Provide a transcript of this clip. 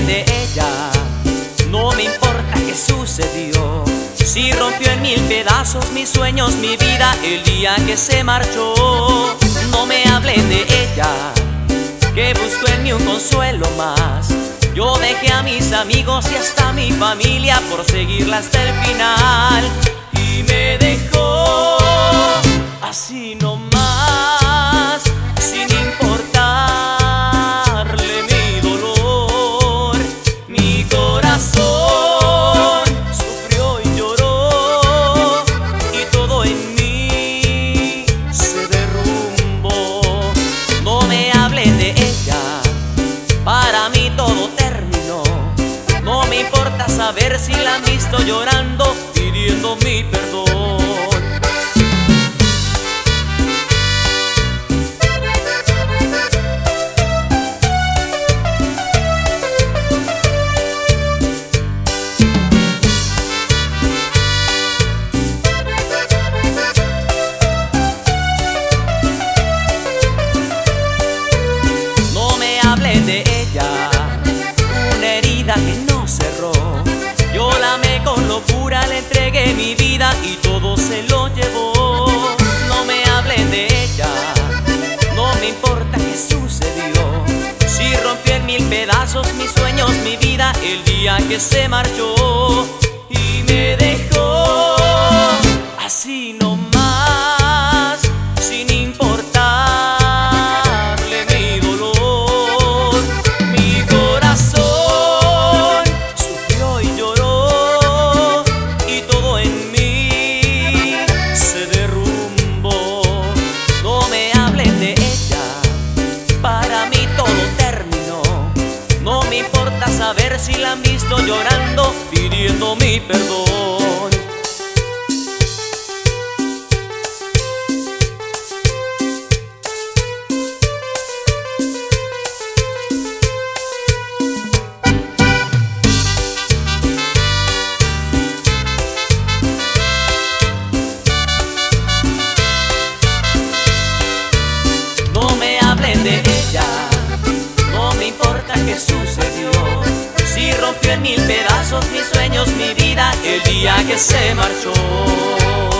de ella, no me importa qué sucedió. Si rompió en mil pedazos mis sueños, mi vida, el día que se marchó. No me hablen de ella, que busco en mí un consuelo más. Yo dejé a mis amigos y hasta mi familia por seguirla hasta el final. Y me dejó así nomás, sin importarle mi dolor. Mi corazón sufrió y lloró, y todo en mí se derrumbó. No me hablen de ella, para mí todo terminó. No me importa saber si la han visto llorando, pidiendo mi perdón. No me hablen de ella, una herida que no cerró. Yo la amé con locura, le entregué mi vida y todo se lo llevó. No me hablen de ella, no me importa qué sucedió. Si rompió en mil pedazos mis sueños, mi vida, el día que se marchó. Y me dejó así nomás, sin importarle mi dolor. Mi corazón sufrió y lloró, y todo en mí se derrumbó. No me hablen de ella, para mí todo terminó. No me importa saber si la han visto llorando, pidiendo mi perdón. No me hablen de ella, no me importa qué sucedió. Si rompió en mil pedazos mis sueños, mi vida, el día que se marchó.